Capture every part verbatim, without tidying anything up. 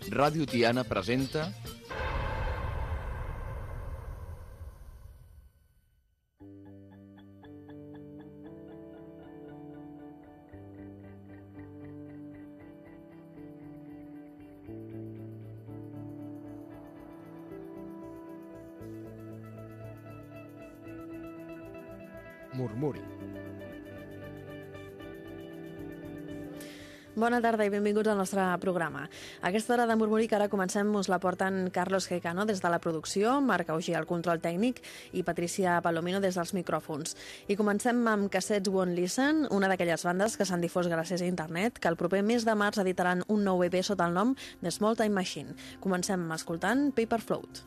Ràdio Tiana presenta Murmuri. Bona tarda i benvinguts al nostre programa. A aquesta hora de Murmuri que ara comencem us la porten Carlos Gecano des de la producció, Marc Auger al control tècnic i Patricia Palomino des dels micròfons. I comencem amb Cassettes Won't Listen, una d'aquelles bandes que s'han difós gràcies a internet, que el proper mes de març editaran un nou E P sota el nom de Small Time Machine. Comencem escoltant Paper Float.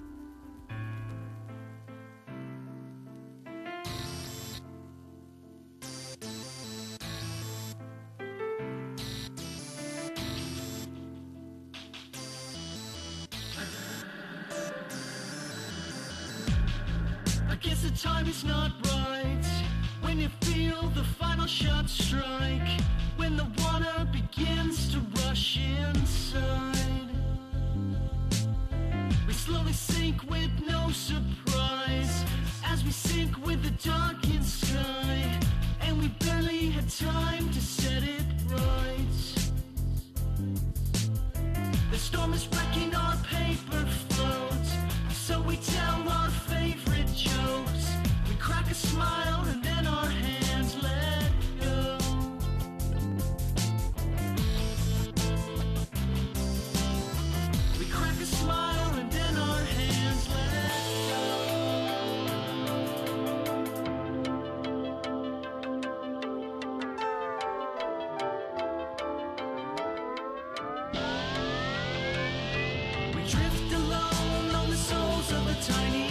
Guess the time is not right when you feel the final shot strike, when the water begins to rush inside. We slowly sink with no surprise as we sink with the darkened sky, and we barely had time to set it right. The storm is wrecking our paper float, so we tell our favorite jokes. We crack a smile and then our hands let go. We crack a smile and then our hands let We drift alone on the soles of a tiny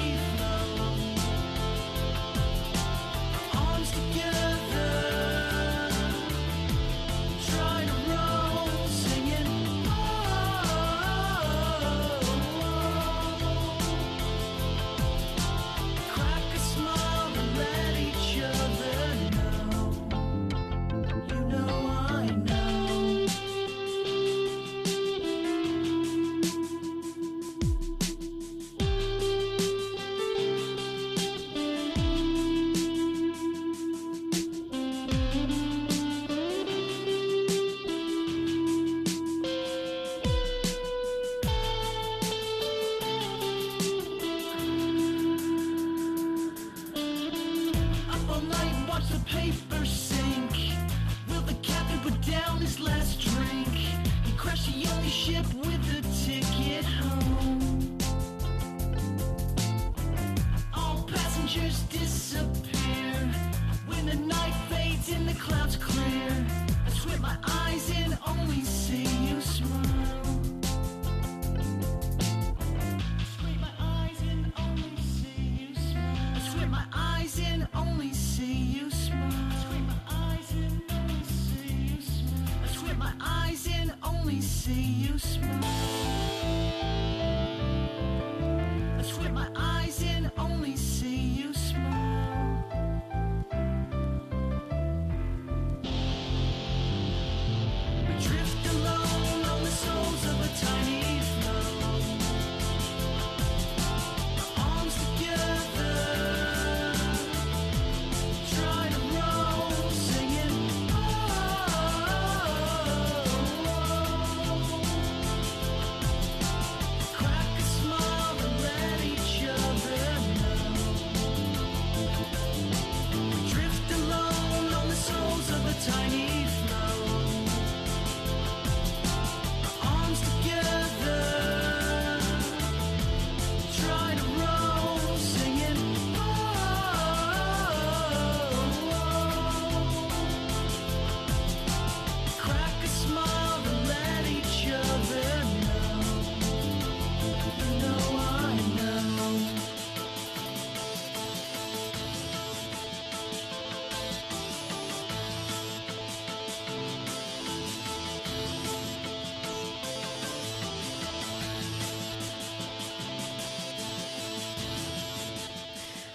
of a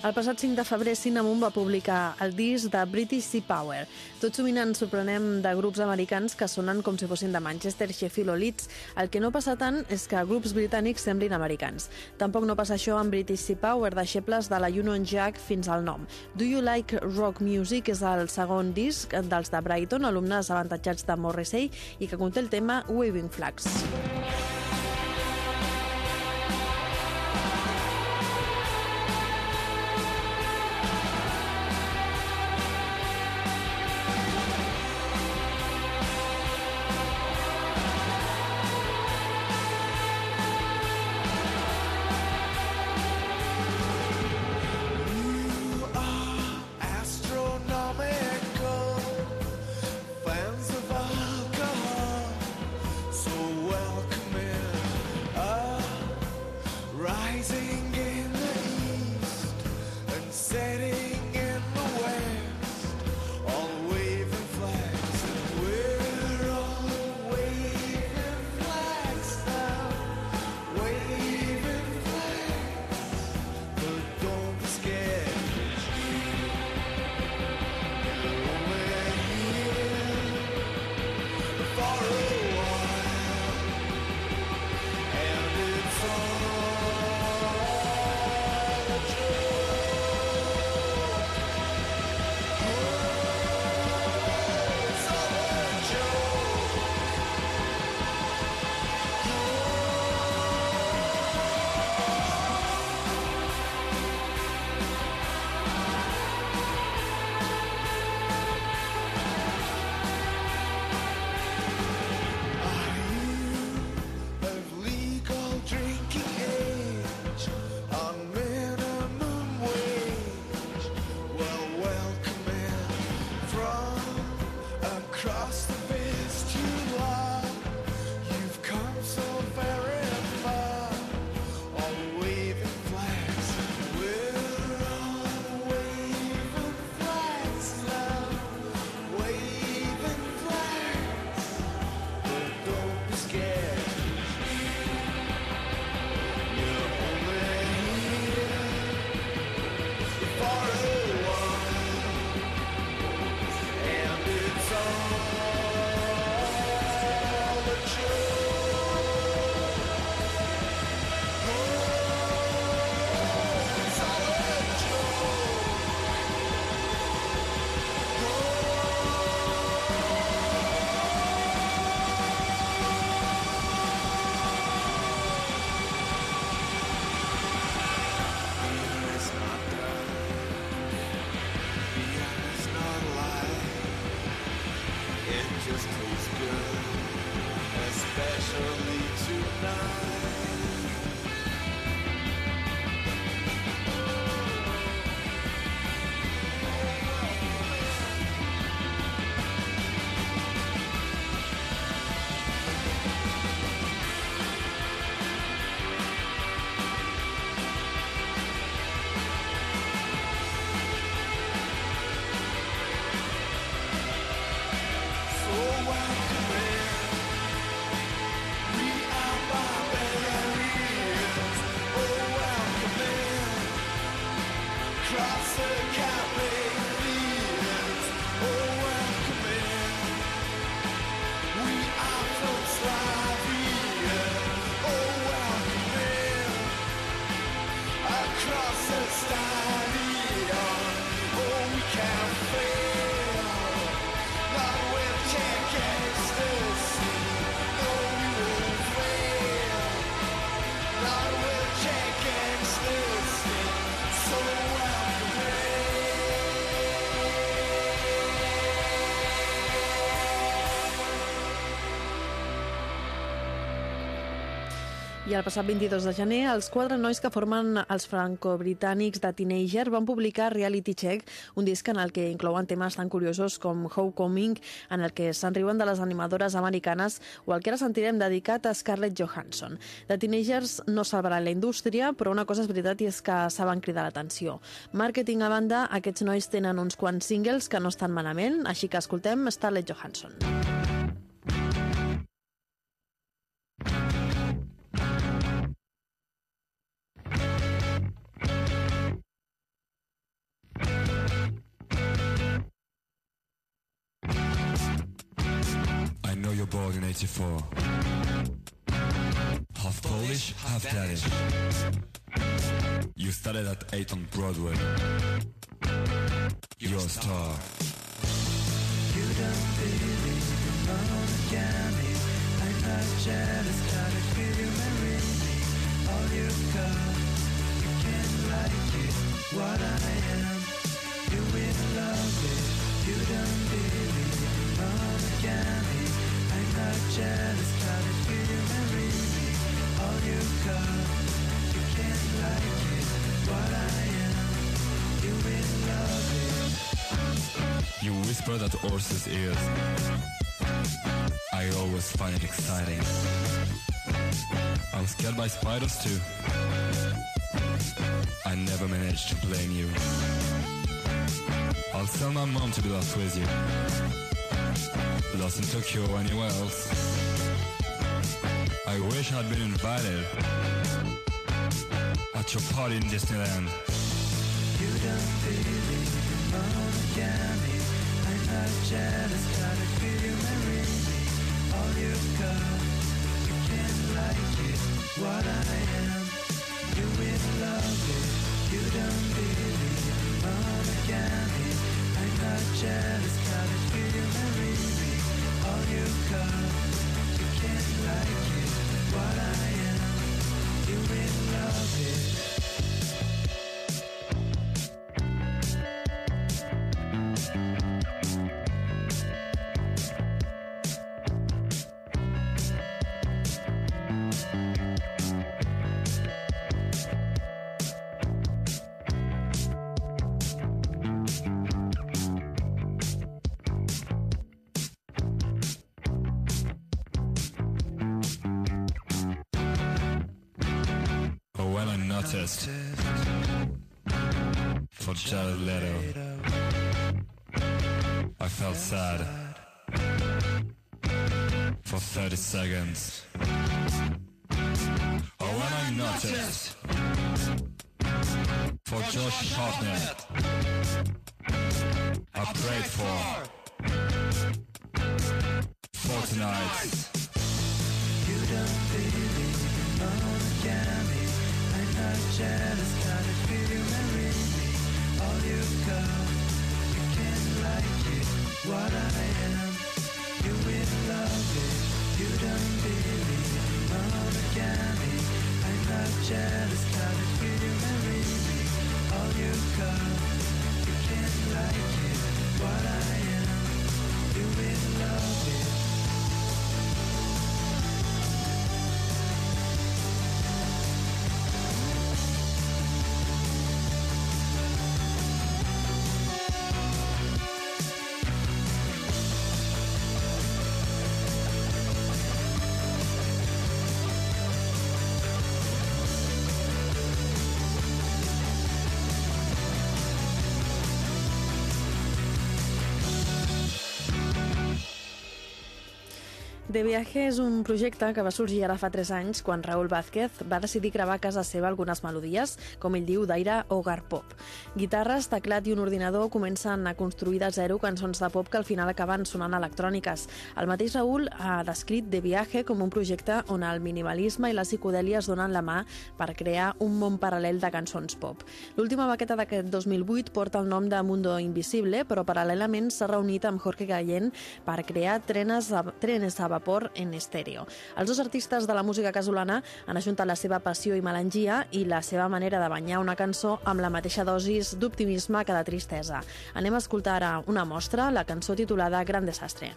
El passat cinc de febrer, Cinnamon va publicar el disc de British Sea Power. Tot sovint ens sorprenem de grups americans que sonen com si fossin de Manchester, Sheffield o Leeds. El que no passa tant és que grups britànics semblin americans. Tampoc no passa això amb British Sea Power, deixebles de la Union Jack fins al nom. Do You Like Rock Music és el segon disc dels de Brighton, alumnes avantatjats de Morrissey, i que conté el tema Waving Flags. I el passat vint-i-dos de gener, els quatre nois que formen els franco-britànics de Teenager van publicar Reality Check, un disc en el que inclouen temes tan curiosos com Homecoming, en el que se'n riuen de les animadores americanes, o el que ara sentirem dedicat a Scarlett Johansson. The Teenagers no salvaran la indústria, però una cosa és veritat i és que saben cridar l'atenció. Màrqueting a banda, aquests nois tenen uns quants singles que no estan malament, així que escoltem Scarlett Johansson. you're born in eighty-four. Half Polish, half Danish. You studied at eight on Broadway. You're a star. You don't believe in monogamy. I'm not jealous, gotta feel you marry me. All you got, you can't like it. What I am, you will love it. You don't believe in monogamy. I'm not jealous, gotta feel you marry me. All you got, you can't like it. What I am, you will love it. You whispered at horses' ears. I always find it exciting. I'm scared by spiders too. I never managed to blame you. I'll tell my mom to be lost with you. Lost in Tokyo or anywhere else. I wish I'd been invited at your party in Disneyland. You don't believe in monogamy. I'm not jealous, gotta feel you marry me. All you got, you can't like it. What I am, you will love it. You don't believe in monogamy. I'm not jealous, gotta feel you marry me. All you got, you can't like it. What I am, you will love it. For Jared Leto, I felt sad for thirty seconds. Oh, when I noticed for Josh Hartnett, I prayed for for tonight. You don't believe in monogamy. I'm not jealous, gotta feel you marry me. All you got, you can't like it. What I am, you will love it. You don't believe in monogamy. I'm not jealous, gotta feel you marry me. All you got, you can't like it. What I am, you will love it. De Viaje és un projecte que va sorgir ara fa tres anys quan Raúl Vázquez va decidir gravar a casa seva algunes melodies, com ell diu, d'aire hogar pop. Guitarres, teclat i un ordinador comencen a construir de zero cançons de pop que al final acaben sonant electròniques. El mateix Raúl ha descrit De Viaje com un projecte on el minimalisme i la psicodèlia es donen la mà per crear un món paral·lel de cançons pop. L'última maqueta d'aquest dos mil vuit porta el nom de Mundo Invisible, però paral·lelament s'ha reunit amb Jorge Gallén per crear trenes a, trenes a vapor en estèreo. Els dos artistes de la música casolana han ajuntat la seva passió i melangia i la seva manera de banyar una cançó amb la mateixa dosis d'optimisme que de tristesa. Anem a escoltar ara una mostra, la cançó titulada Gran Desastre.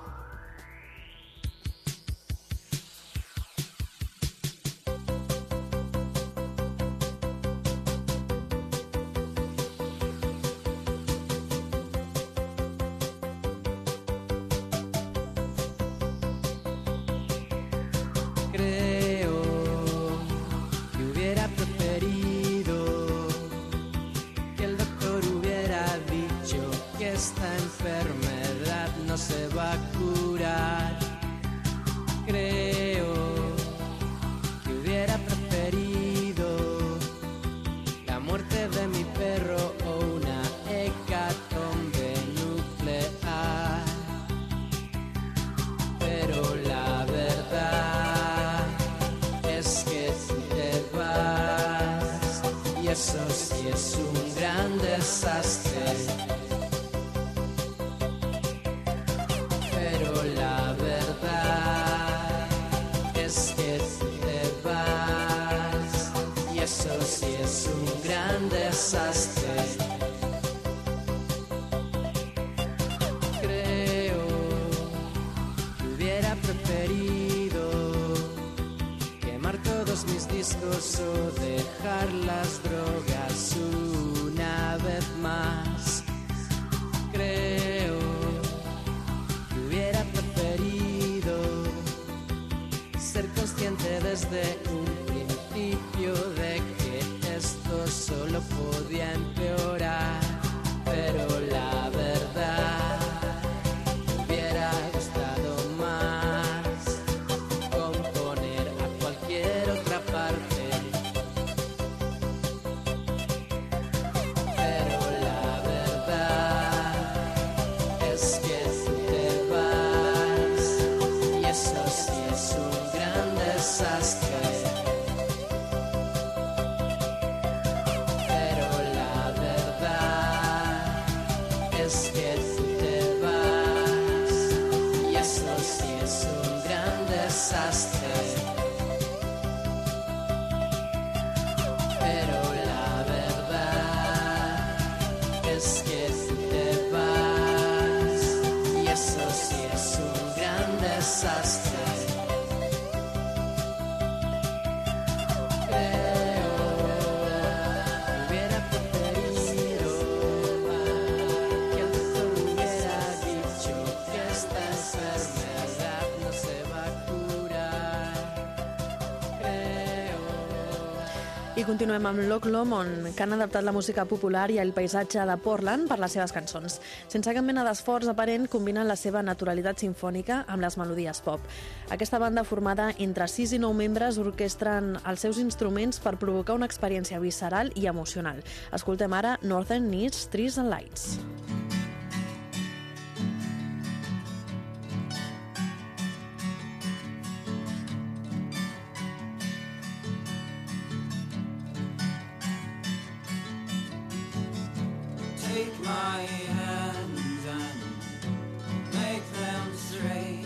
Se va a curar. Creo que hubiera preferido la muerte de mi perro o una hecatombe nuclear, pero la es un gran desastre. Pero la verdad es que te vas, y eso sí es un gran desastre. Creo que hubiera preferido quemar todos mis discos o dejar las drogas una vez más. Creo que hubiera preferido ser consciente desde un principio de que esto solo podía empeorar, pero la verdad me hubiera gustado más componer a cualquier otra parte. Pero la verdad es que tú te vas, y eso sí es un gran desastre. Pero la verdad es que tú te vas, y eso sí es un gran desastre. Pero la verdad es que tú te vas, y eso sí es un gran desastre. Creo que hubiera preferido que el doctor hubiera dicho que esta enfermedad no se va a curar. Creo. I continuem amb Loch Lomond, que han adaptat la música popular i el paisatge de Portland per les seves cançons. Sense cap mena d'esforç aparent, combinen la seva naturalitat sinfònica amb les melodies pop. Aquesta banda, formada entre sis i nou membres, orquestren els seus instruments per provocar una experiència visceral i emocional. Escoltem ara Northern Needs Trees and Lights. Take my hands and make them straight.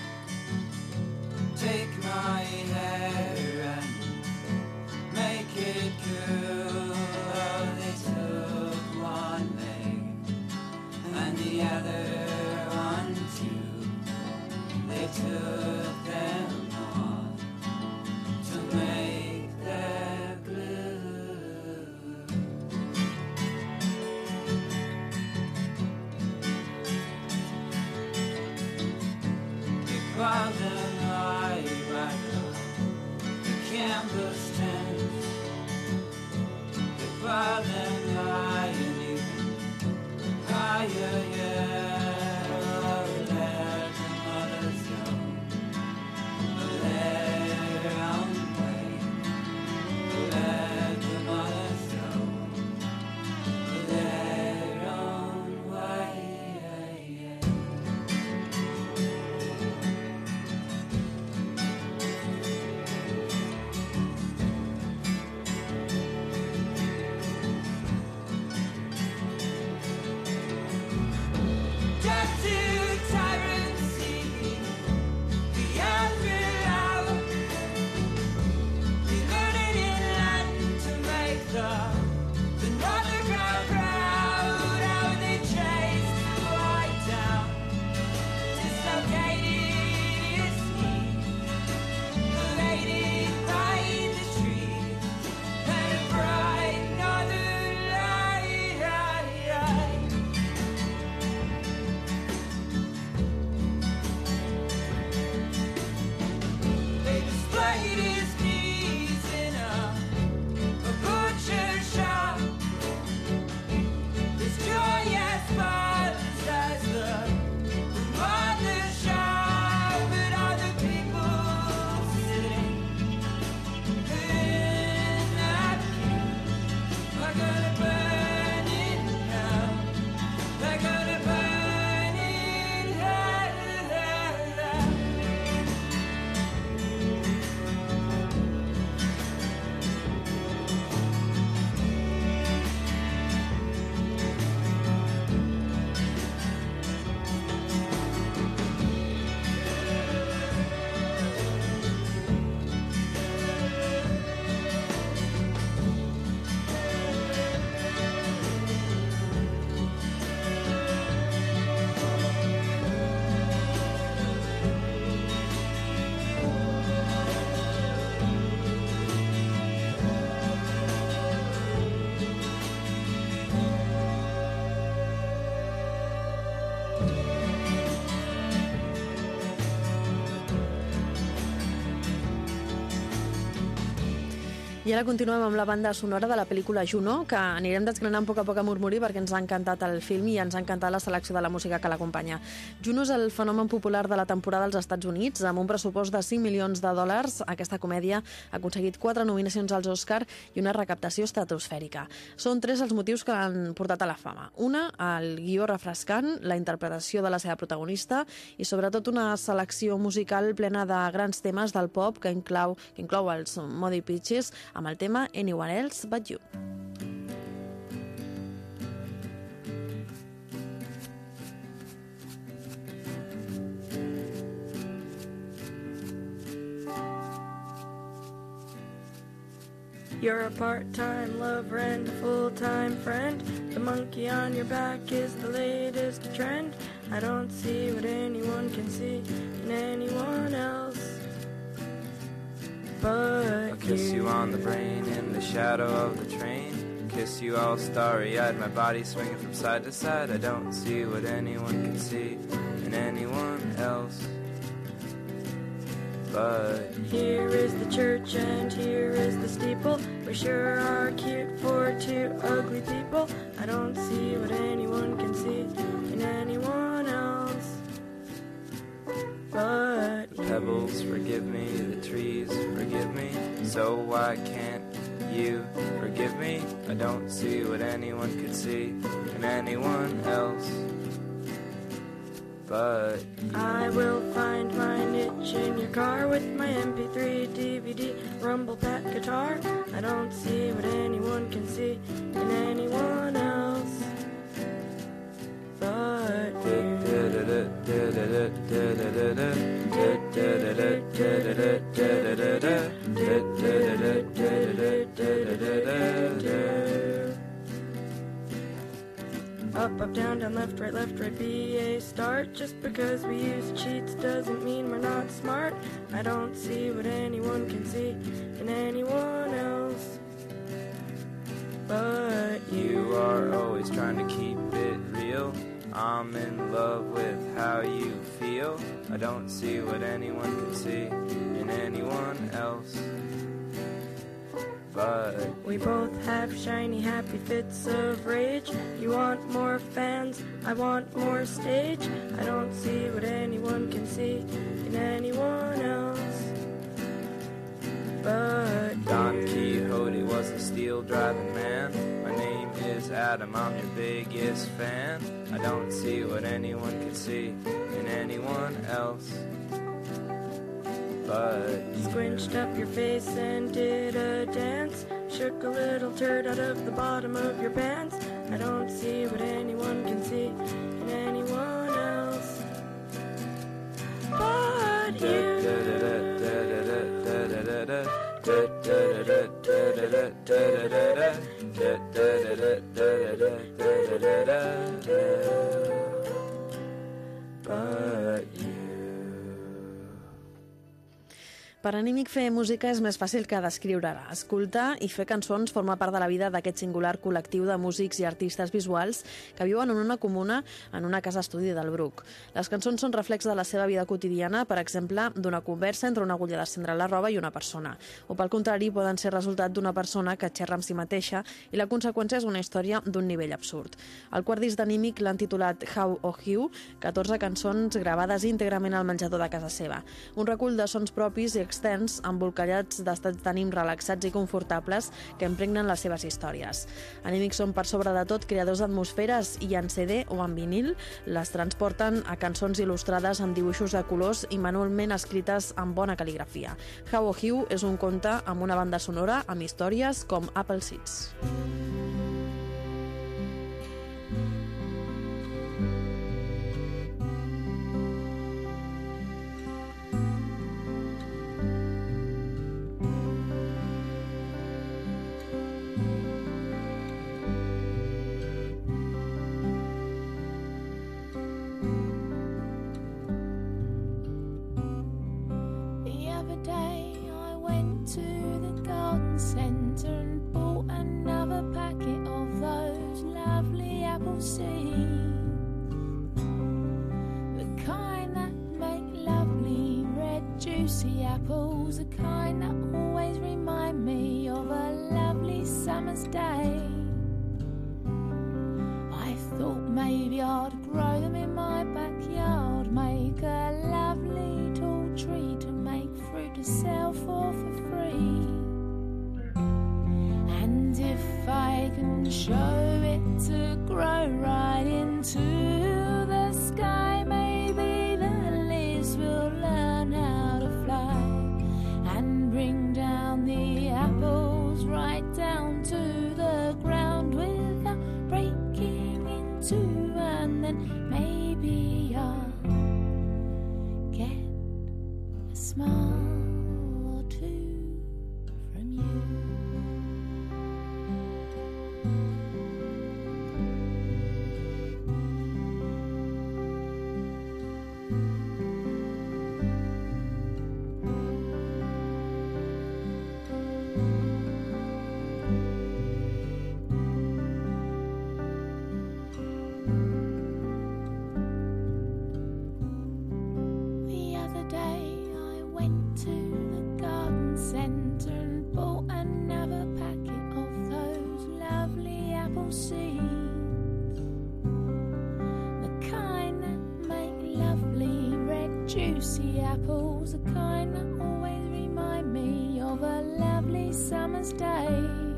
Take my hair and make it cool. Oh, they took one leg and the other one too. They took them off to make their glue. While then I back up the canvas tent, while then I and even higher yet, oh, let the mothers go their own way, let the mothers go their own way. I ara continuem amb la banda sonora de la pel·lícula Juno, que anirem desgranant a poc a poc a Murmurí perquè ens ha encantat el film i ens ha encantat la selecció de la música que l'acompanya. Juno és el fenomen popular de la temporada als Estats Units. Amb un pressupost de cinc milions de dòlars, aquesta comèdia ha aconseguit quatre nominacions als Oscar i una recaptació estratosfèrica. Són tres els motius que l'han portat a la fama. Una, el guió refrescant, la interpretació de la seva protagonista i sobretot una selecció musical plena de grans temes del pop que inclou, que inclou els Muddy Peaches, amb el tema Anyone Else But You. You're a part-time lover and a full-time friend. The monkey on your back is the latest trend. I don't see what anyone can see in anyone else but I'll kiss you on the brain in the shadow of the train. Kiss you all starry-eyed, my body swinging from side to side. I don't see what anyone can see in anyone else but here is the church and here is the steeple. We sure are cute for two ugly people. I don't see what anyone can see in anyone else but the pebbles forgive me, the trees forgive me. So why can't you forgive me? I don't see what anyone could see in anyone else but I will find my niche in your car with my M P three, D V D, rumble pack guitar. I don't see what anyone can see in anyone else but you. Up, up, down, down, left, right, left, right, B A start. Just because we use cheats doesn't mean we're not smart. I don't see what anyone can see in anyone else but you. You are always trying to keep it real. I'm in love with how you feel. I don't see what anyone can see in anyone else but we both have shiny, happy fits of rage. You want more fans, I want more stage. I don't see what anyone can see in anyone else but Don Quixote was a steel-driving man. My name is Adam, I'm your biggest fan. I don't see what anyone can see in anyone else but squinched up your face and did a dance. Shook a little turd out of the bottom of your pants. I don't see what anyone can see in anyone else but you. But you. Per Anímic, fer música és més fàcil que descriure-la. Escoltar i fer cançons forma part de la vida d'aquest singular col·lectiu de músics i artistes visuals que viuen en una comuna en una casa estudi del Bruc. Les cançons són reflex de la seva vida quotidiana, per exemple, d'una conversa entre una agulla d'estendre la roba i una persona. O, pel contrari, poden ser resultat d'una persona que xerra amb si mateixa i la conseqüència és una història d'un nivell absurd. El quart disc d'Anímic l'han titulat How Oh You, catorze cançons gravades íntegrament al menjador de casa seva. Un recull de sons propis i externs, embolcallats d'estats d'ànim relaxats i confortables que impregnen les seves històries. Anímics són per sobre de tot creadors d'atmosferes i en C D o en vinil les transporten a cançons il·lustrades amb dibuixos de colors i manualment escrites amb bona cal·ligrafia. How Oh You és un conte amb una banda sonora amb històries com Apple Seeds. Centre and bought another packet of those lovely apple seeds, the kind that make lovely red juicy apples, the kind that always remind me of a summer's day. I thought maybe I'd grow them in my backyard, make a lovely tall tree to make fruit to sell for for free. And if I can show it to grow right into the sky, maybe the leaves will learn how to fly and bring down the apples right down to the ground without breaking into, and then maybe I'll get a smile or two from you. Juicy apples, the kind that always remind me of a lovely summer's day.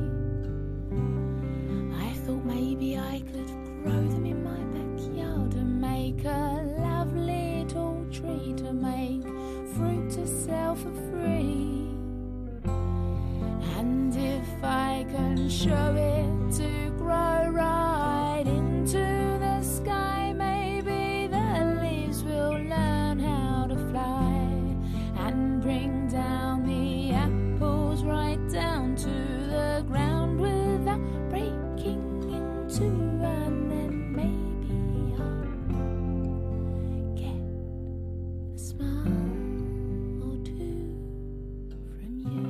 I thought maybe I could grow them in my backyard and make a lovely tall tree to make fruit to sell for free. And if I can show it to grow right into the sky, maybe the leaves will learn how to fly and bring down the apples right down to the ground without breaking into, and then maybe I'll get a smile or two from you.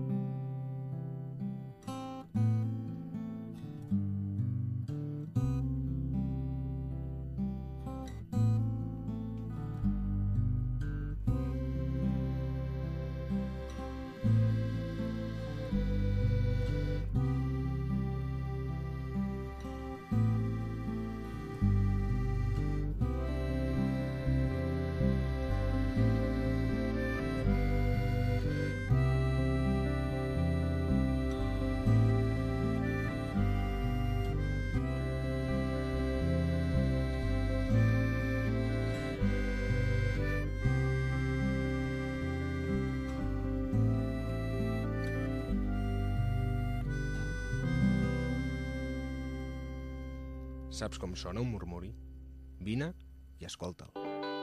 Saps com sona un murmuri? Vine i escolta'l.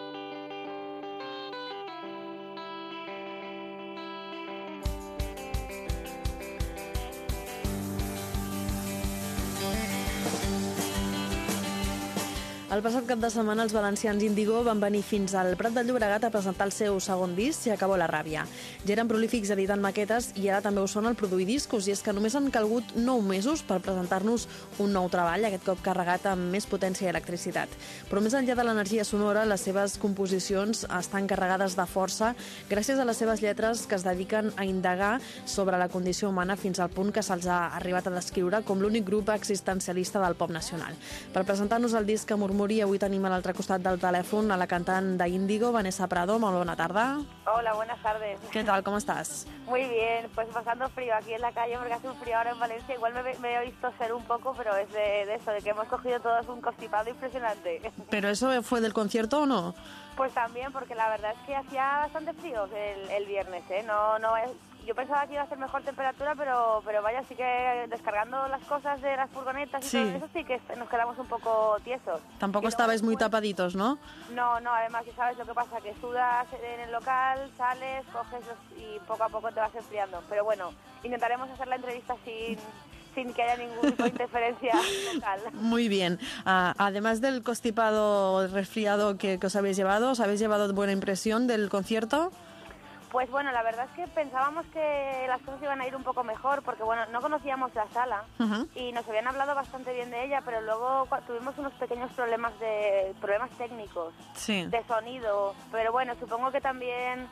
El passat cap de setmana els valencians Índigo van venir fins al Prat de Llobregat a presentar el seu segon disc, Si acabó la ràbia. Ja eren prolífics editant maquetes i ara també ho són al produir discos, i és que només han calgut nou mesos per presentar-nos un nou treball, aquest cop carregat amb més potència i electricitat. Però més enllà de l'energia sonora, les seves composicions estan carregades de força gràcies a les seves lletres, que es dediquen a indagar sobre la condició humana fins al punt que se'ls ha arribat a descriure com l'únic grup existencialista del pop nacional. Per presentar-nos el disc Murmuri, avui tenim a l'altre costat del telèfon a la cantant d'Índigo, Vanessa Prado. Molt bona tarda. Hola, buenas tardes. ¿Qué tal? ¿Cómo estás? Muy bien, pues pasando frío aquí en la calle porque hace un frío ahora en Valencia. Igual me, me he visto ser un poco, pero es de, de eso, de que hemos cogido todos un constipado impresionante. ¿Pero eso fue del concierto o no? Pues también, porque la verdad es que hacía bastante frío el, el viernes, ¿eh? No, no es... Yo pensaba que iba a ser mejor temperatura, pero pero vaya, sí que descargando las cosas de las furgonetas y sí. todo eso, sí que nos quedamos un poco tiesos. Tampoco estabais muy tapaditos, ¿no? No, no, además, ¿y sabes lo que pasa? Que sudas en el local, sales, coges los, y poco a poco te vas enfriando. Pero bueno, intentaremos hacer la entrevista sin... sin que haya ningún tipo de interferencia local. Muy bien. Uh, además del constipado resfriado que, que os habéis llevado, ¿os habéis llevado buena impresión del concierto? Pues bueno, la verdad es que pensábamos que las cosas iban a ir un poco mejor, porque bueno, no conocíamos la sala uh-huh. y nos habían hablado bastante bien de ella, pero luego tuvimos unos pequeños problemas de problemas técnicos, sí. de sonido, pero bueno, supongo que también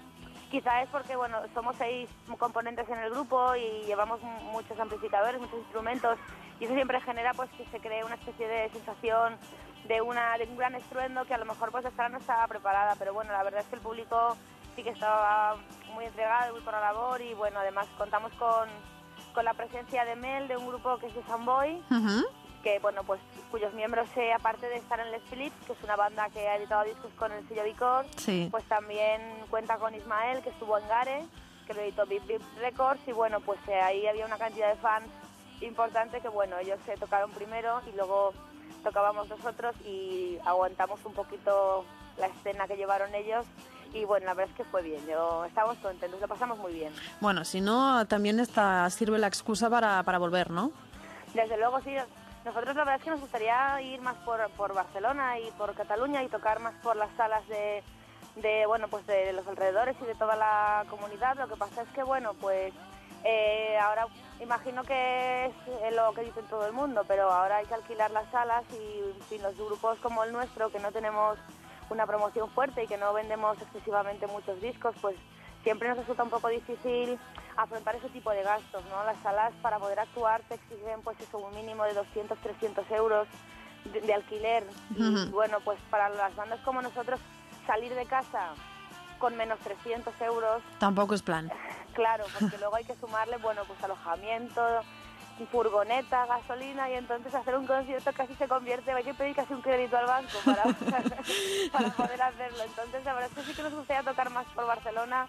Quizá es porque, bueno, somos seis componentes en el grupo y llevamos muchos amplificadores, muchos instrumentos, y eso siempre genera pues que se cree una especie de sensación de, una, de un gran estruendo que a lo mejor pues esta no estaba preparada, pero bueno, la verdad es que el público sí que estaba muy entregado, muy por la labor, y bueno, además contamos con, con la presencia de Mel, de un grupo que es de Samboy, Uh-huh. que bueno, pues cuyos miembros, eh, aparte de estar en Les Philips, que es una banda que ha editado discos con el sello Vicor, Sí. pues también cuenta con Ismael, que estuvo en Gare, que lo editó Bip Bip Records, y bueno, pues eh, ahí había una cantidad de fans importante que bueno, ellos se tocaron primero y luego tocábamos nosotros y aguantamos un poquito la escena que llevaron ellos, y bueno, la verdad es que fue bien, yo estábamos contentos, lo pasamos muy bien. Bueno, si no, también esta sirve la excusa para, para volver, ¿no? Desde luego, sí. Nosotros la verdad es que nos gustaría ir más por, por Barcelona y por Cataluña y tocar más por las salas de, de, bueno, pues de los alrededores y de toda la comunidad. Lo que pasa es que, bueno, pues eh, ahora imagino que es lo que dicen todo el mundo, pero ahora hay que alquilar las salas y sin los grupos como el nuestro, que no tenemos una promoción fuerte y que no vendemos excesivamente muchos discos, pues siempre nos resulta un poco difícil afrontar ese tipo de gastos, ¿no? Las salas para poder actuar te exigen pues eso, un mínimo de doscientos, trescientos euros de, de alquiler. Y Ujú. bueno, pues para las bandas como nosotros, salir de casa con menos trescientos euros, Tampoco es plan. claro, porque luego hay que sumarle, bueno, pues alojamiento, furgoneta, gasolina, y entonces hacer un concierto casi se convierte, hay que pedir casi un crédito al banco para, para poder hacerlo. Entonces la verdad es que sí que nos gustaría tocar más por Barcelona,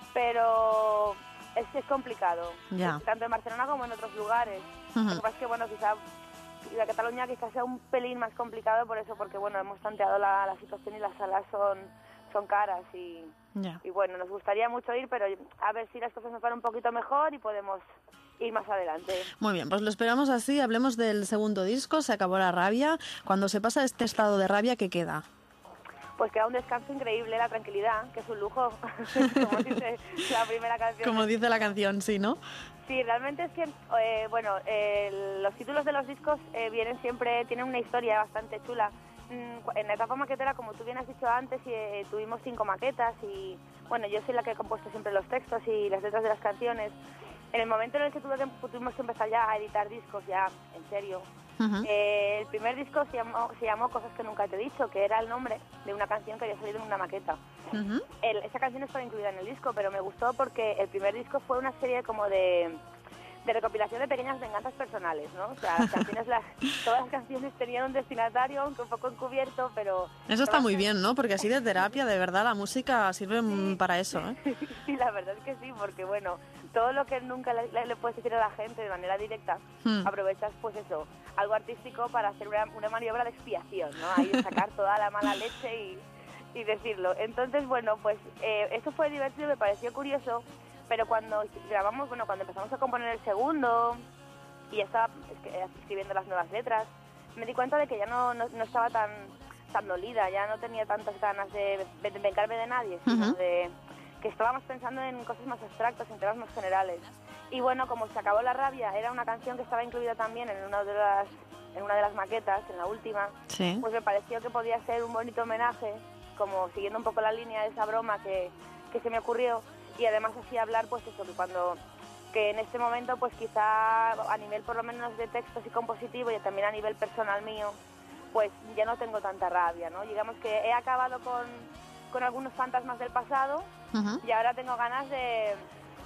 pero es que es complicado, Ya. tanto en Barcelona como en otros lugares. Ujú. Lo que pasa es que, bueno, quizá la Cataluña quizás sea un pelín más complicado por eso, porque bueno, hemos tanteado la, la situación y las salas son, son caras y, Ya. y bueno, nos gustaría mucho ir, pero a ver si las cosas nos van un poquito mejor y podemos ir más adelante. Muy bien, pues lo esperamos así. Hablemos del segundo disco, Se acabó la rabia. Cuando se pasa este estado de rabia, ¿qué queda? Pues queda un descanso increíble, la tranquilidad, que es un lujo, como dice la primera canción. Como dice la canción, sí, ¿no? Sí, realmente es que, eh, bueno, eh, los títulos de los discos eh, vienen siempre, tienen una historia bastante chula. Mm, En la etapa maquetera, como tú bien has dicho antes, eh, tuvimos cinco maquetas y, bueno, yo soy la que he compuesto siempre los textos y las letras de las canciones. En el momento en el que, tuve que tuvimos que empezar ya a editar discos, ya, en serio, Ujú. eh, el primer disco se llamó, se llamó Cosas que nunca te he dicho, que era el nombre de una canción que había salido en una maqueta. Ujú. El- esa canción estaba incluida en el disco, pero me gustó porque el primer disco fue una serie como de, de recopilación de pequeñas venganzas personales, ¿no? O sea, las canciones, las, todas las canciones tenían un destinatario, aunque un poco encubierto, pero... Eso está muy bien, ¿no? Porque así de terapia, de verdad, la música sirve mm, para eso, ¿eh? Sí, la verdad es que sí, porque bueno, todo lo que nunca le, le- le puedes decir a la gente de manera directa, Hmm. aprovechas pues eso, algo artístico para hacer una, una maniobra de expiación, ¿no? Ahí sacar toda la mala leche y, y decirlo. Entonces, bueno, pues eh, eso fue divertido, me pareció curioso, pero cuando grabamos, bueno, cuando empezamos a componer el segundo y ya estaba es- escribiendo las nuevas letras, me di cuenta de que ya no, no, no estaba tan, tan dolida, ya no tenía tantas ganas de, de, de vengarme de nadie, sino Ujú. de que estábamos pensando en cosas más abstractas, en temas más generales. Y bueno, como Se acabó la rabia, era una canción que estaba incluida también en una de las, en una de las maquetas, en la última, Sí. pues me pareció que podía ser un bonito homenaje, como siguiendo un poco la línea de esa broma que, que se me ocurrió, y además así hablar, pues eso, que cuando que en este momento, pues quizá a nivel por lo menos de textos y compositivo y también a nivel personal mío, pues ya no tengo tanta rabia, ¿no? Digamos que he acabado con, con algunos fantasmas del pasado Ujú. y ahora tengo ganas de,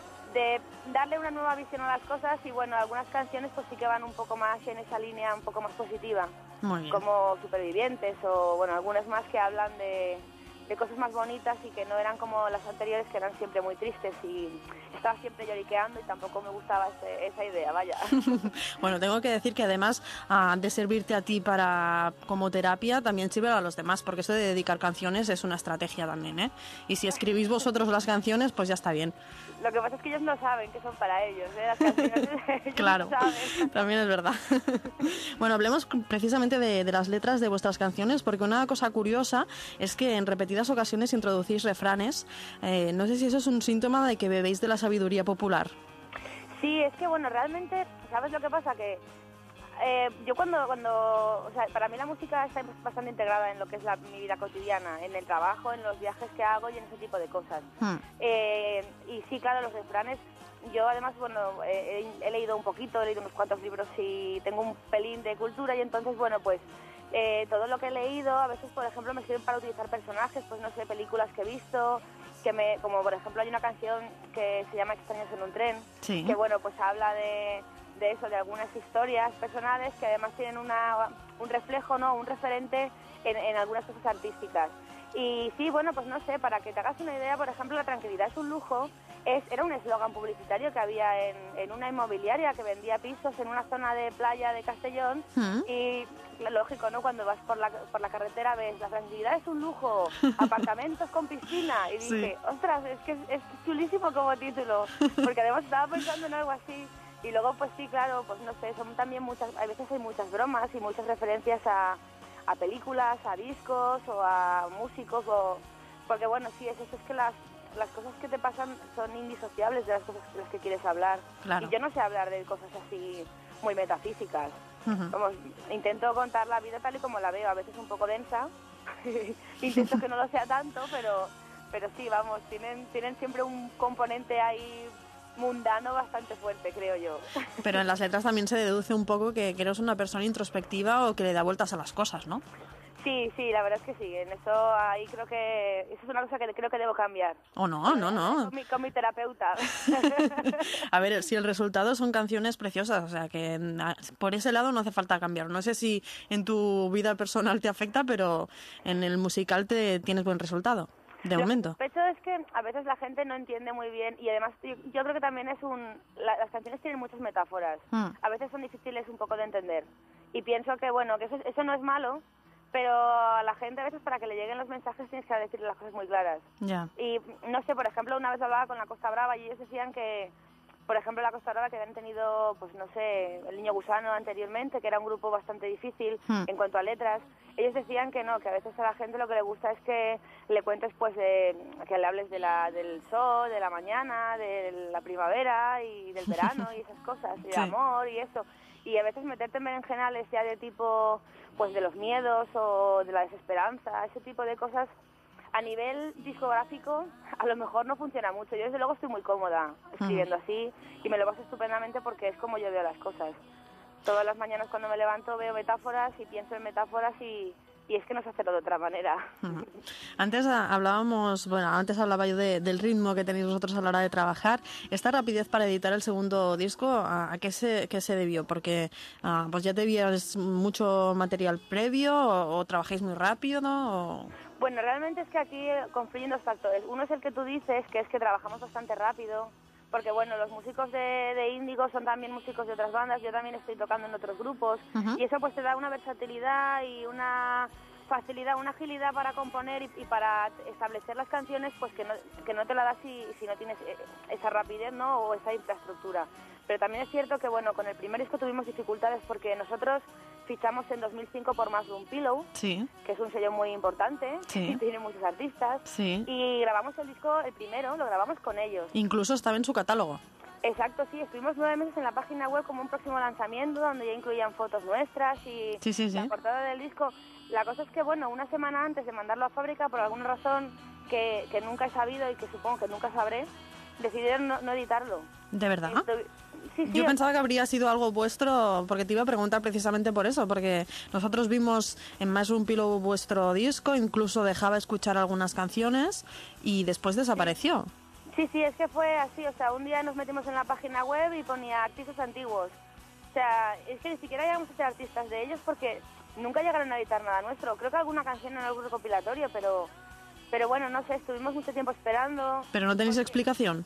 de darle una nueva visión a las cosas y bueno, algunas canciones pues sí que van un poco más en esa línea un poco más positiva, Muy bien. como Supervivientes o bueno, algunas más que hablan de, de cosas más bonitas y que no eran como las anteriores que eran siempre muy tristes y estaba siempre lloriqueando y tampoco me gustaba ese- esa idea, vaya. Bueno, tengo que decir que además ah, de servirte a ti para como terapia, también sirve a los demás, porque eso de dedicar canciones es una estrategia también, ¿eh? Y si escribís vosotros las canciones, pues ya está bien. Lo que pasa es que ellos no saben que son para ellos, ¿eh? Las canciones ellos Claro, no saben. también es verdad. Bueno, hablemos precisamente de, de las letras de vuestras canciones, porque una cosa curiosa es que en repetidas ocasiones introducís refranes. Eh, no sé si eso es un síntoma de que bebéis de la sabiduría popular. Sí, es que bueno, realmente, ¿sabes lo que pasa? Que eh, yo cuando, cuando, o sea, para mí la música está bastante integrada en lo que es la, mi vida cotidiana, en el trabajo, en los viajes que hago y en ese tipo de cosas. Hmm. Eh, y sí, claro, los refranes, yo además, bueno, eh, he, he leído un poquito, he leído unos cuantos libros y tengo un pelín de cultura y entonces, bueno, pues eh, todo lo que he leído, a veces, por ejemplo, me sirven para utilizar personajes, pues no sé, películas que he visto, que me, como por ejemplo hay una canción que se llama Extraños en un tren, Sí. que bueno, pues habla de, de eso, de algunas historias personales que además tienen una, un reflejo, ¿no? Un referente en, en algunas cosas artísticas. Y sí, bueno, pues no sé, para que te hagas una idea, por ejemplo, la tranquilidad es un lujo, es, era un eslogan publicitario que había en, en una inmobiliaria que vendía pisos en una zona de playa de Castellón. Mm. Y lógico, ¿no? Cuando vas por la, por la carretera ves, la tranquilidad es un lujo, apartamentos con piscina. Y dije, Sí. ostras, es que es, es chulísimo como título, porque además estaba pensando en algo así. Y luego, pues sí, claro, pues no sé, son también muchas, a veces hay muchas bromas y muchas referencias a, a películas, a discos o a músicos, o porque bueno, sí, es eso, es que las, las cosas que te pasan son indisociables de las cosas de las que quieres hablar. Claro. Y yo no sé hablar de cosas así muy metafísicas. Ujú. Vamos, intento contar la vida tal y como la veo, a veces un poco densa, intento que no lo sea tanto, pero, pero sí, vamos, tienen, tienen siempre un componente ahí mundano bastante fuerte, creo yo. Pero en las letras también se deduce un poco que, que eres una persona introspectiva o que le da vueltas a las cosas, ¿no? Sí, sí, la verdad es que sí, en eso ahí creo que, eso es una cosa que creo que debo cambiar. O no, no, no. Con mi, con mi terapeuta. A ver, si el resultado son canciones preciosas, o sea que na- por ese lado no hace falta cambiar. No sé si en tu vida personal te afecta, pero en el musical te tienes buen resultado, de Lo momento. que sospecho es que a veces la gente no entiende muy bien y además yo, yo creo que también es un... la- las canciones tienen muchas metáforas. Mm. A veces son difíciles un poco de entender. Y pienso que, bueno, que eso, eso no es malo, pero a la gente a veces para que le lleguen los mensajes tienes que decirle las cosas muy claras. Ya. Y no sé, por ejemplo, una vez hablaba con la Costa Brava y ellos decían que, por ejemplo, la Costa Brava que habían tenido, pues no sé, el Niño Gusano anteriormente, que era un grupo bastante difícil Hmm. en cuanto a letras, ellos decían que no, que a veces a la gente lo que le gusta es que le cuentes, pues, de, que le hables de la, del sol, de la mañana, de la primavera y del verano y esas cosas, y de Sí. amor y eso. Y a veces meterte en berenjenales ya de tipo, pues, de los miedos o de la desesperanza, ese tipo de cosas, a nivel discográfico a lo mejor no funciona mucho. Yo desde luego estoy muy cómoda escribiendo así y me lo paso estupendamente porque es como yo veo las cosas. Todas las mañanas cuando me levanto veo metáforas y pienso en metáforas y, y es que no sé hacerlo de otra manera. Ujú. Antes ah, hablábamos, bueno, antes hablaba yo de- del ritmo que tenéis vosotros a la hora de trabajar. Esta rapidez para editar el segundo disco, ¿a, a qué, se, qué se debió? Porque ah, pues ya te vías mucho material previo o, o trabajáis muy rápido, ¿no? O- Bueno, realmente es que aquí eh, confluyen dos factores. Uno es el que tú dices, que es que trabajamos bastante rápido, porque bueno, los músicos de, de Índigo son también músicos de otras bandas, yo también estoy tocando en otros grupos, Ujú. y eso pues te da una versatilidad y una facilidad, una agilidad para componer y, y para establecer las canciones, pues que no, que no te la das si, si no tienes eh, esa rapidez, ¿no? O esa infraestructura. Pero también es cierto que bueno, con el primer disco tuvimos dificultades porque nosotros fichamos en dos mil cinco por Mushroom Pillow, Sí, que es un sello muy importante, Sí. tiene muchos artistas, sí. y grabamos el disco, el primero, lo grabamos con ellos. Incluso estaba en su catálogo. Exacto, sí, estuvimos nueve meses en la página web como un próximo lanzamiento, donde ya incluían fotos nuestras y Sí, sí, sí. la portada del disco. La cosa es que, bueno, una semana antes de mandarlo a fábrica, por alguna razón que, que nunca he sabido y que supongo que nunca sabré, decidieron no, no editarlo. ¿De verdad? Estoy- Sí, sí, Yo o pensaba que habría sido algo vuestro, porque te iba a preguntar precisamente por eso, porque nosotros vimos en Mushroom Pillow vuestro disco, incluso dejaba escuchar algunas canciones y después desapareció. Sí, sí, es que fue así, o sea, un día nos metimos en la página web y ponía artistas antiguos. O sea, es que ni siquiera llegamos a ser artistas de ellos porque nunca llegaron a editar nada nuestro. Creo que alguna canción en algún recopilatorio, pero pero bueno, no sé, estuvimos mucho tiempo esperando. Pero no tenéis explicación.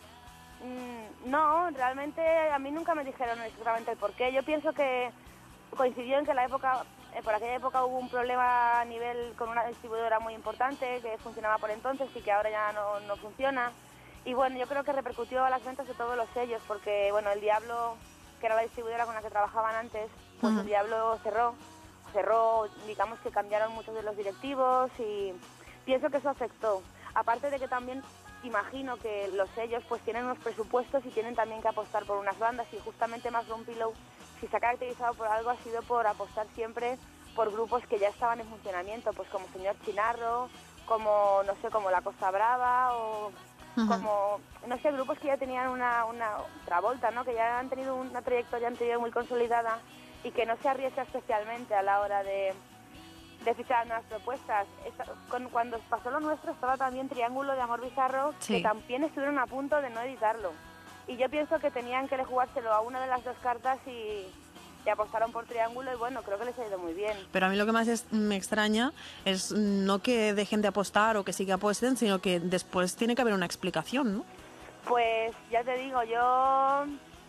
Mm, no, realmente a mí nunca me dijeron exactamente el por qué. Yo pienso que coincidió en que la época, eh, por aquella época hubo un problema a nivel con una distribuidora muy importante que funcionaba por entonces y que ahora ya no, no funciona. Y bueno, yo creo que repercutió a las ventas de todos los sellos porque, bueno, el Diablo, que era la distribuidora con la que trabajaban antes, pues Ujú. el Diablo cerró. Cerró, digamos que cambiaron muchos de los directivos y pienso que eso afectó. Aparte de que también imagino que los sellos pues tienen unos presupuestos y tienen también que apostar por unas bandas y justamente Mushroom Pillow si se ha caracterizado por algo ha sido por apostar siempre por grupos que ya estaban en funcionamiento, pues como Señor Chinarro, como, no sé, como La Costa Brava o uh-huh. como, no sé, grupos que ya tenían una, una Travolta, ¿no? Que ya han tenido una trayectoria anterior muy consolidada y que no se arriesga especialmente a la hora de, de fichar nuevas propuestas. Esta, con, cuando pasó lo nuestro estaba también Triángulo de Amor Bizarro, sí. que también estuvieron a punto de no editarlo. Y yo pienso que tenían que jugárselo a una de las dos cartas y... y apostaron por Triángulo y bueno, creo que les ha ido muy bien. Pero a mí lo que más es, me extraña es no que dejen de apostar o que sí que apuesten, sino que después tiene que haber una explicación, ¿no? Pues ya te digo, yo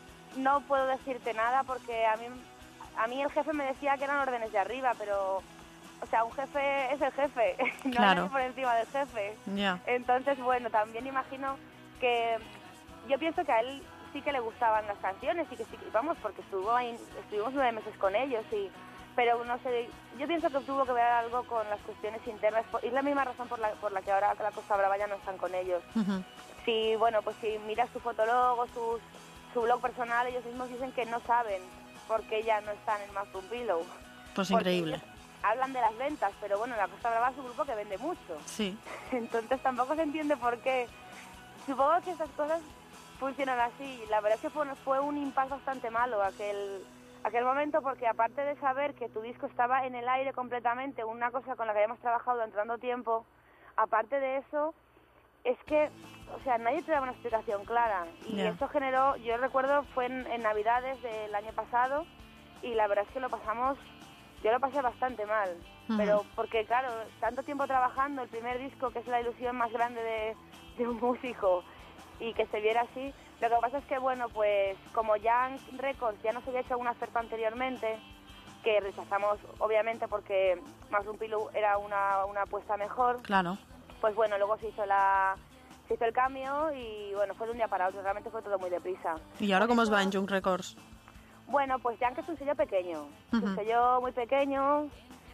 no puedo decirte nada porque a mí, a mí el jefe me decía que eran órdenes de arriba, pero... O sea, un jefe es el jefe, no claro. hay por encima del jefe. Yeah. Entonces, bueno, también imagino que... Yo pienso que a él sí que le gustaban las canciones y que sí, vamos, porque estuvo ahí, estuvimos nueve meses con ellos, y, pero no sé, yo pienso que tuvo que ver algo con las cuestiones internas, y es la misma razón por la, por la que ahora La Costa Brava ya no están con ellos. Uh-huh. Si, bueno, pues si miras su fotolog o su, su blog personal, ellos mismos dicen que no saben por qué ya no están en Mushroom Pillow. Pues increíble. Hablan de las ventas, pero bueno, La Costa Brava es un grupo que vende mucho. Sí. Entonces tampoco se entiende por qué. Supongo que esas cosas funcionan así. La verdad es que fue, fue un impasse bastante malo aquel, aquel momento, porque aparte de saber que tu disco estaba en el aire completamente, una cosa con la que habíamos trabajado durante tanto tiempo, aparte de eso, es que, o sea, nadie te daba una explicación clara. Y yeah. eso generó, yo recuerdo, fue en, en Navidades del año pasado, y la verdad es que lo pasamos, yo lo pasé bastante mal. Uh-huh. Pero porque, claro, tanto tiempo trabajando, el primer disco, que es la ilusión más grande de, de un músico, y que se viera así. Lo que pasa es que, bueno, pues como Young Records ya nos había hecho una oferta anteriormente, que rechazamos obviamente porque Mushroom Pillow era una, una apuesta mejor. Claro. Pues bueno, luego se hizo la se hizo el cambio y bueno, fue de un día para otro, realmente fue todo muy deprisa. ¿Y ahora cómo os va en Young Records? Bueno, pues Young es un sello pequeño, uh-huh. un sello muy pequeño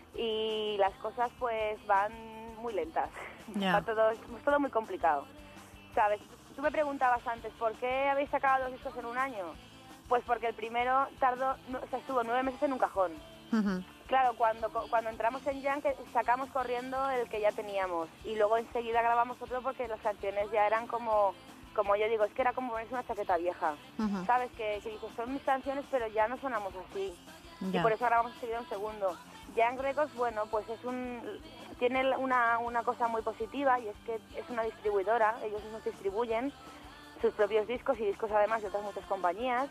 y las cosas pues van muy lentas. Yeah. Va todo, es todo muy complicado, ¿sabes? Tú me preguntabas antes, ¿por qué habéis sacado dos discos en un año? Pues porque el primero tardó, o sea, estuvo nueve meses en un cajón. Uh-huh. Claro, cuando cuando entramos en Young sacamos corriendo el que ya teníamos y luego enseguida grabamos otro porque las canciones ya eran como, como yo digo, es que era como ponerse una chaqueta vieja. Uh-huh. ¿Sabes? Que, que dices, son mis canciones pero ya no sonamos así. Yeah. Y por eso grabamos enseguida un segundo. Young Records, bueno, pues es un... tiene una, una cosa muy positiva y es que es una distribuidora, ellos mismos distribuyen sus propios discos y discos además de otras muchas compañías,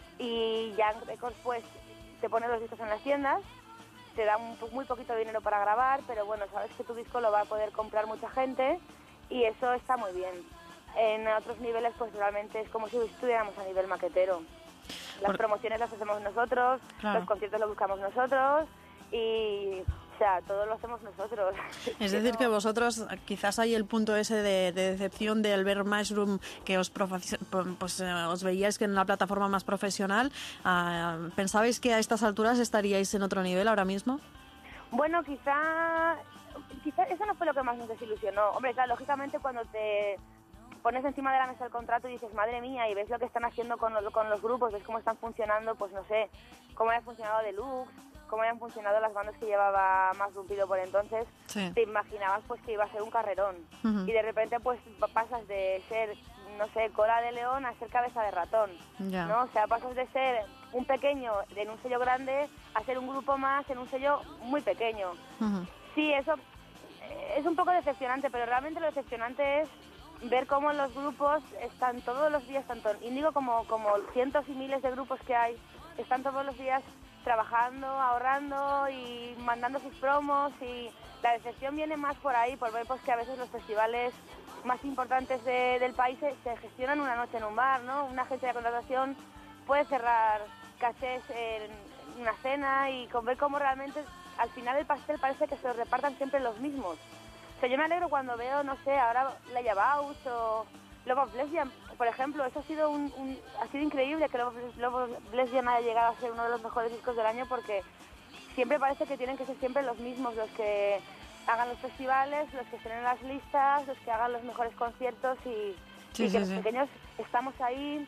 y Young Records pues te pone los discos en las tiendas, te da un, muy poquito de dinero para grabar, pero bueno, sabes que tu disco lo va a poder comprar mucha gente y eso está muy bien. En otros niveles pues realmente es como si estuviéramos a nivel maquetero. Las Por... promociones las hacemos nosotros, claro. Los conciertos los buscamos nosotros y... O sea, todo lo hacemos nosotros. Es decir, que vosotros quizás hay el punto ese de, de decepción del ver Mushroom, que os pues, eh, os veíais que en la plataforma más profesional. Uh, ¿Pensabais que a estas alturas estaríais en otro nivel ahora mismo? Bueno, quizá, quizá eso no fue lo que más nos desilusionó. Hombre, claro, lógicamente cuando te pones encima de la mesa el contrato y dices, madre mía, y ves lo que están haciendo con, lo, con los grupos, ves cómo están funcionando, pues no sé, cómo había funcionado Deluxe, cómo habían funcionado las bandas que llevaba Mushroom Pillow por entonces, sí. Te imaginabas pues que iba a ser un carrerón. Uh-huh. Y de repente pues pasas de ser, no sé, cola de león a ser cabeza de ratón. Yeah. ¿No? O sea, pasas de ser un pequeño en un sello grande a ser un grupo más en un sello muy pequeño. Uh-huh. Sí, eso es un poco decepcionante, pero realmente lo decepcionante es ver cómo los grupos están todos los días, tanto Índigo como, como cientos y miles de grupos que hay, están todos los días trabajando, ahorrando y mandando sus promos, y la decepción viene más por ahí, por ver pues que a veces los festivales más importantes de, del país se, se gestionan una noche en un bar, ¿no? Una agencia de contratación puede cerrar cachés en una cena y con ver cómo realmente al final el pastel parece que se lo repartan siempre los mismos. O sea, yo me alegro cuando veo, no sé, ahora Leia Baus o Love of Lesbian, por ejemplo. Eso ha sido un, un ha sido increíble que Love, Love of Lesbian haya llegado a ser uno de los mejores discos del año, porque siempre parece que tienen que ser siempre los mismos los que hagan los festivales, los que estén en las listas, los que hagan los mejores conciertos y, sí, y que sí, los sí. pequeños estamos ahí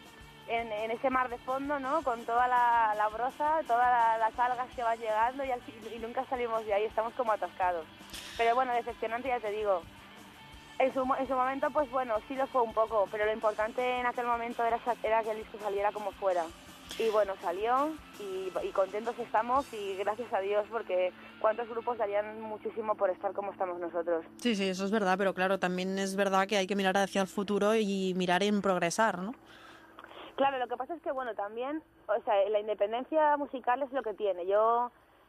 en, en ese mar de fondo, ¿no? Con toda la, la broza, todas la, las algas que van llegando y, al, y nunca salimos de ahí, estamos como atascados. Pero bueno, decepcionante, ya te digo. En su, en su momento, pues bueno, sí lo fue un poco, pero lo importante en aquel momento era, era que el disco saliera como fuera. Y bueno, salió y, y contentos estamos y gracias a Dios, porque cuántos grupos darían muchísimo por estar como estamos nosotros. Sí, sí, eso es verdad, pero claro, también es verdad que hay que mirar hacia el futuro y mirar en progresar, ¿no? Claro, lo que pasa es que, bueno, también, o sea, la independencia musical es lo que tiene. Yo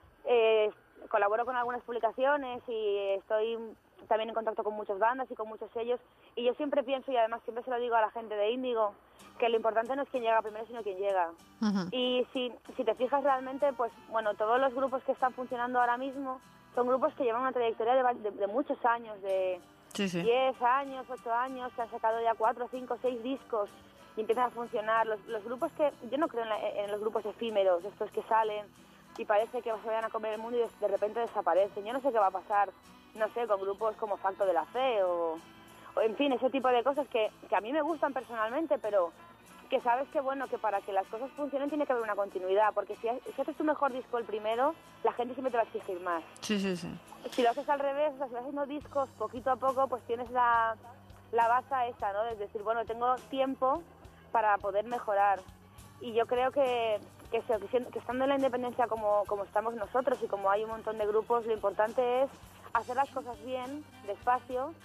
eh, colaboro con algunas publicaciones y estoy también en contacto con muchas bandas y con muchos sellos, y yo siempre pienso, y además siempre se lo digo a la gente de Índigo, que lo importante no es quién llega primero, sino quién llega. Uh-huh. Y si, si te fijas realmente, pues, bueno, todos los grupos que están funcionando ahora mismo son grupos que llevan una trayectoria de, de, de muchos años, de sí, sí. diez años, ocho años, que han sacado ya cuatro, cinco, seis discos y empiezan a funcionar. Los, los grupos que, yo no creo en, la, en los grupos efímeros, estos que salen y parece que se vayan a comer el mundo y de, de repente desaparecen. Yo no sé qué va a pasar, no sé, con grupos como Facto de la Fe o, o en fin, ese tipo de cosas que, que a mí me gustan personalmente, pero que sabes que, bueno, que para que las cosas funcionen tiene que haber una continuidad, porque si, si haces tu mejor disco el primero, la gente siempre te va a exigir más. Sí, sí, sí. Si lo haces al revés, o sea, si vas haciendo discos poquito a poco, pues tienes la, la base esa, ¿no? Es decir, bueno, tengo tiempo para poder mejorar. Y yo creo que, que, se, que estando en la independencia como, como estamos nosotros y como hay un montón de grupos, lo importante es hacer las cosas bien, despacio,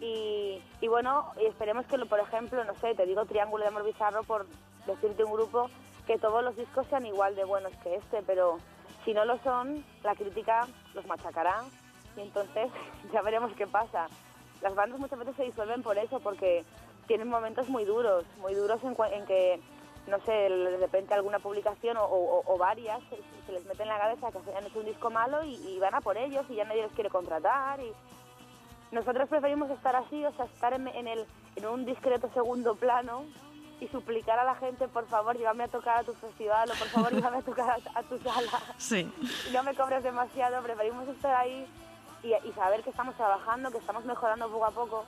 y, y bueno, y esperemos que, por ejemplo, no sé, te digo Triángulo de Amor Bizarro por decirte un grupo, que todos los discos sean igual de buenos que este, pero si no lo son, la crítica los machacará y entonces ya veremos qué pasa. Las bandas muchas veces se disuelven por eso, porque tienen momentos muy duros, muy duros en, en que, no sé, de repente alguna publicación o, o, o varias se, se les mete en la cabeza que han hecho un disco malo y, y van a por ellos y ya nadie los quiere contratar. Y nosotros preferimos estar así, o sea, estar en, en, el, en un discreto segundo plano y suplicar a la gente, por favor, llévame a tocar a tu festival o por favor, llévame a tocar a, a tu sala. Sí. Y no me cobres demasiado, preferimos estar ahí y, y saber que estamos trabajando, que estamos mejorando poco a poco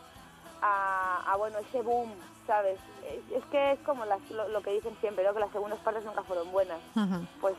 a, a bueno, ese boom, ¿sabes? Es, es que es como las, lo, lo que dicen siempre, ¿no? Que las segundas partes nunca fueron buenas. Uh-huh. Pues,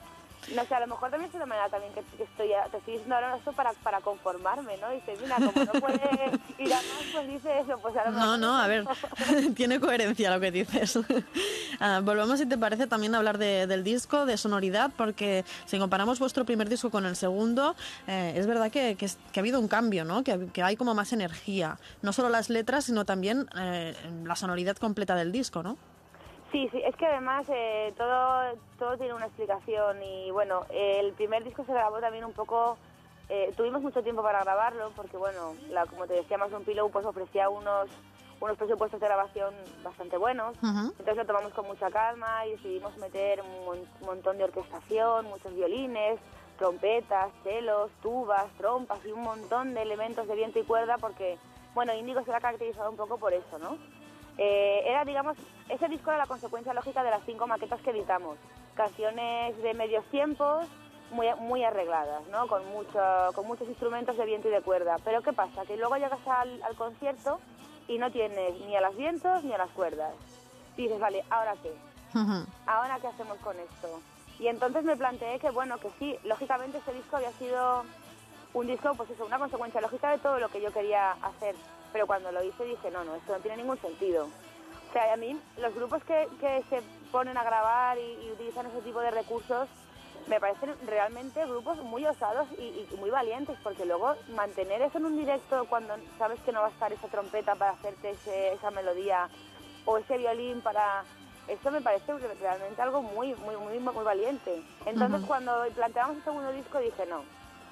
no sé, a lo mejor también es una manera también que, que estoy, te estoy diciendo ahora esto para, para conformarme, ¿no? Dice, mira, como no puede ir a más, pues dice eso, pues a lo mejor... No, no, a ver, tiene coherencia lo que dices. uh, volvemos, si te parece, también a hablar de, del disco, de sonoridad, porque si comparamos vuestro primer disco con el segundo, eh, es verdad que, que, que ha habido un cambio, ¿no? Que, que hay como más energía, no solo las letras, sino también eh, la sonoridad completa del disco, ¿no? Sí, sí, es que además eh, todo, todo tiene una explicación y bueno, eh, el primer disco se grabó también un poco, eh, tuvimos mucho tiempo para grabarlo porque bueno, la, como te decía, Más de un Pillow pues ofrecía unos, unos presupuestos de grabación bastante buenos, uh-huh. Entonces lo tomamos con mucha calma y decidimos meter un, mon- un montón de orquestación, muchos violines, trompetas, celos, tubas, trompas y un montón de elementos de viento y cuerda porque bueno, Índigo se ha caracterizado un poco por eso, ¿no? Eh, era, digamos, ese disco era la consecuencia lógica de las cinco maquetas que editamos. Canciones de medios tiempos, muy, muy arregladas, ¿no? Con, mucho, con muchos instrumentos de viento y de cuerda. Pero ¿qué pasa? Que luego llegas al, al concierto y no tienes ni a los vientos ni a las cuerdas. Y dices, vale, ¿ahora qué? Uh-huh. ¿Ahora qué hacemos con esto? Y entonces me planteé que, bueno, que sí, lógicamente este disco había sido un disco, pues eso, una consecuencia lógica de todo lo que yo quería hacer. Pero cuando lo hice dije, no, no, esto no tiene ningún sentido. O sea, a mí los grupos que, que se ponen a grabar y, y utilizan ese tipo de recursos me parecen realmente grupos muy osados y, y muy valientes, porque luego mantener eso en un directo cuando sabes que no va a estar esa trompeta para hacerte ese, esa melodía o ese violín para... Eso me parece realmente algo muy, muy, muy, muy valiente. Entonces uh-huh. Cuando planteamos el segundo disco dije, no,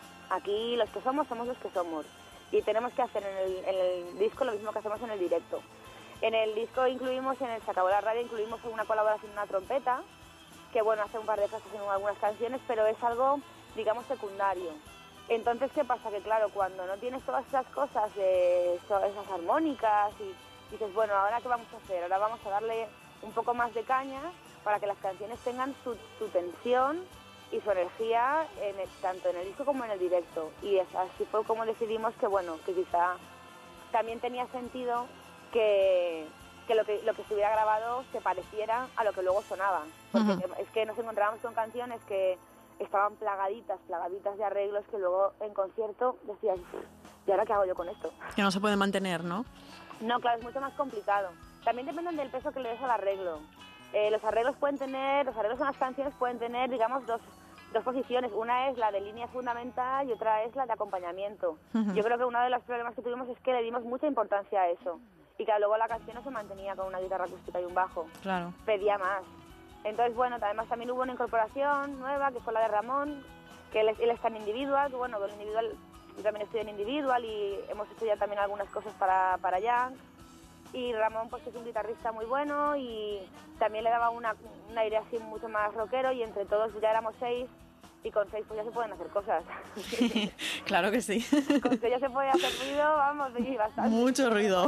aquí los que somos, somos los que somos. Y tenemos que hacer en el, en el disco lo mismo que hacemos en el directo. En el disco incluimos, en el Se Acabó la Radio, incluimos una colaboración, una trompeta, que bueno, hace un par de frases en algunas canciones, pero es algo, digamos, secundario. Entonces, ¿qué pasa? Que claro, cuando no tienes todas esas cosas, eh, esas armónicas, y dices, bueno, ¿ahora qué vamos a hacer? Ahora vamos a darle un poco más de caña para que las canciones tengan su, su tensión y su energía en el, tanto en el disco como en el directo. Y es, así fue como decidimos que, bueno, que quizá también tenía sentido que, que lo que lo que estuviera grabado se pareciera a lo que luego sonaba. Porque Ujú. es que nos encontrábamos con canciones que estaban plagaditas, plagaditas de arreglos que luego en concierto decías, ¿y ahora qué hago yo con esto? Que no se puede mantener, ¿no? No, claro, es mucho más complicado. También dependen del peso que le des al arreglo. Eh, los arreglos pueden tener, los arreglos en las canciones pueden tener, digamos, dos, dos posiciones. Una es la de línea fundamental y otra es la de acompañamiento. Ujú. Yo creo que uno de los problemas que tuvimos es que le dimos mucha importancia a eso. Y que luego la canción no se mantenía con una guitarra acústica y un bajo. Claro. Pedía más. Entonces, bueno, además también hubo una incorporación nueva, que fue la de Ramón, que él, es- él está en individual, que bueno, con el individual, yo también estoy en individual y hemos hecho ya también algunas cosas para, para Young. Y Ramón, pues que es un guitarrista muy bueno y también le daba una, un aire así mucho más rockero y entre todos ya éramos seis y con seis pues ya se pueden hacer cosas. Claro que sí. Con seis ya se puede hacer ruido, vamos, y bastante. Mucho ruido.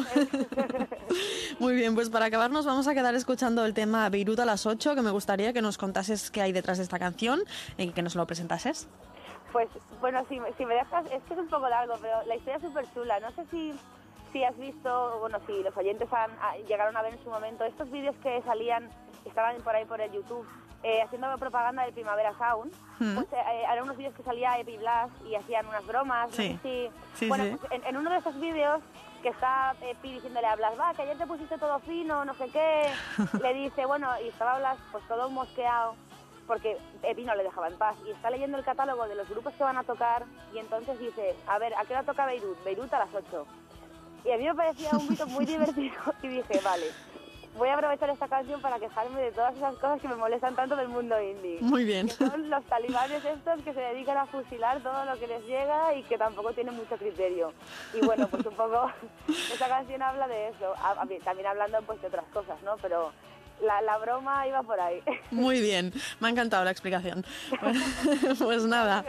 Muy bien, pues para acabar nos vamos a quedar escuchando el tema Beirut a las ocho, que me gustaría que nos contases qué hay detrás de esta canción y que nos lo presentases. Pues bueno, si, me- si me dejas, es que es un poco largo, pero la historia es súper chula. No sé si, si has visto, bueno, si los oyentes han, a- llegaron a ver en su momento estos vídeos que salían, estaban por ahí por el YouTube, eh, haciendo propaganda del Primavera Sound. Mm. Pues eh, eran unos vídeos que salía Epi Blast y hacían unas bromas. No Sí. sé si- Sí, bueno, sí. pues en, en uno de esos vídeos que está Epi diciéndole a Blas, va, que ayer te pusiste todo fino, no sé qué, le dice, bueno, y estaba Blas pues todo mosqueado, porque Epi no le dejaba en paz, y está leyendo el catálogo de los grupos que van a tocar, y entonces dice, a ver, ¿a qué hora toca Beirut? Beirut a las ocho. Y a mí me parecía un grito muy divertido, y dije, vale, voy a aprovechar esta canción para quejarme de todas esas cosas que me molestan tanto del mundo indie. Muy bien. Que son los talibanes estos que se dedican a fusilar todo lo que les llega y que tampoco tienen mucho criterio. Y bueno, pues un poco, esa canción habla de eso, a- a- también hablando pues de otras cosas, ¿no? Pero la, la broma iba por ahí. Muy bien, me ha encantado la explicación. Pues nada,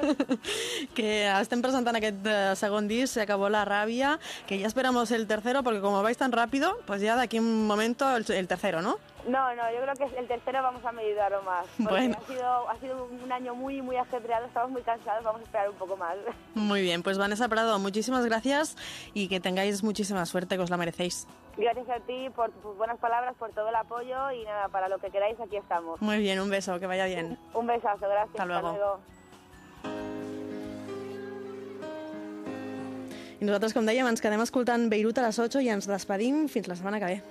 que estem presentant aquest eh, segon disc, Se acabó la rabia, que ya esperamos el tercero, porque como vais tan rápido, pues ya de aquí un momento el, el tercero, ¿no? No, no, yo creo que el tercero vamos a meditarlo más. Porque Bueno. ha sido, ha sido un año muy, muy ajetreado, estamos muy cansados, vamos a esperar un poco más. Muy bien, pues Vanessa Prado, muchísimas gracias y que tengáis muchísima suerte, que os la merecéis. Gracias a ti por tus buenas palabras, por todo el apoyo y nada, para lo que queráis aquí estamos. Muy bien, un beso, que vaya bien. Un besazo, gracias. Hasta luego. I nosaltres, com dèiem, ens quedem escoltant Beirut a les ocho i ens despedim fins la setmana que ve.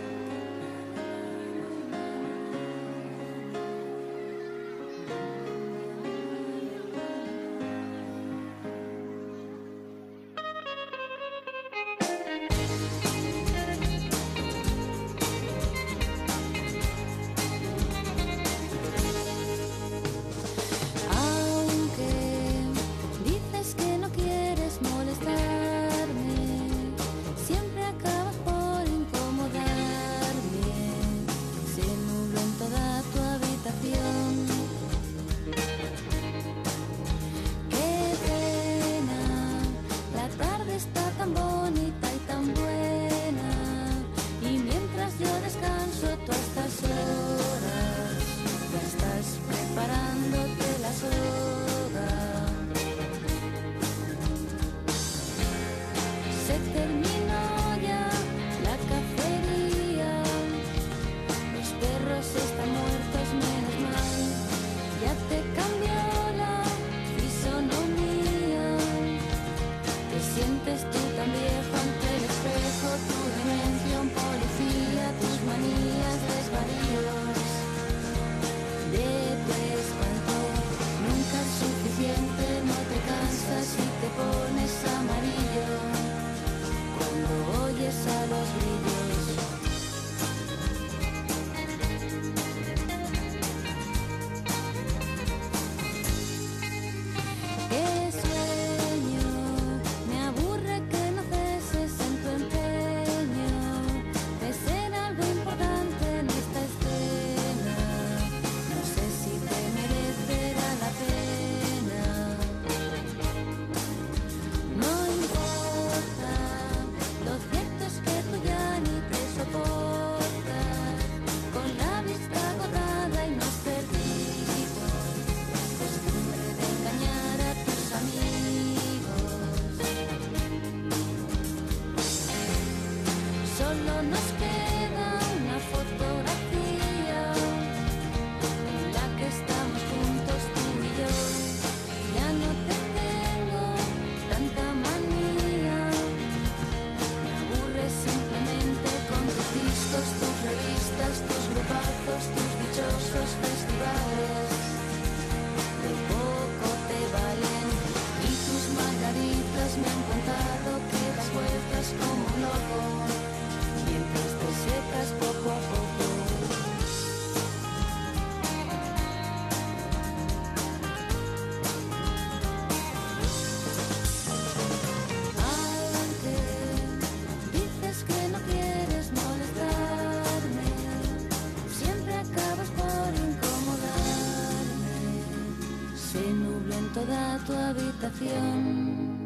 Aunque dices que no quieres molestarme, siempre acabas por incomodar. Solo nos queda una fotografía en la que estamos juntos tú y yo. Ya no te tengo tanta manía, me aburres simplemente con tus discos, tus revistas, tus grupazos, tus dichosos festivales. De poco te valen y tus margaritas me han contado que das vueltas como un loco mientras te secas poco a poco. Aunque dices que no quieres molestarme, siempre acabas por incomodarme. Se nubla en toda tu habitación.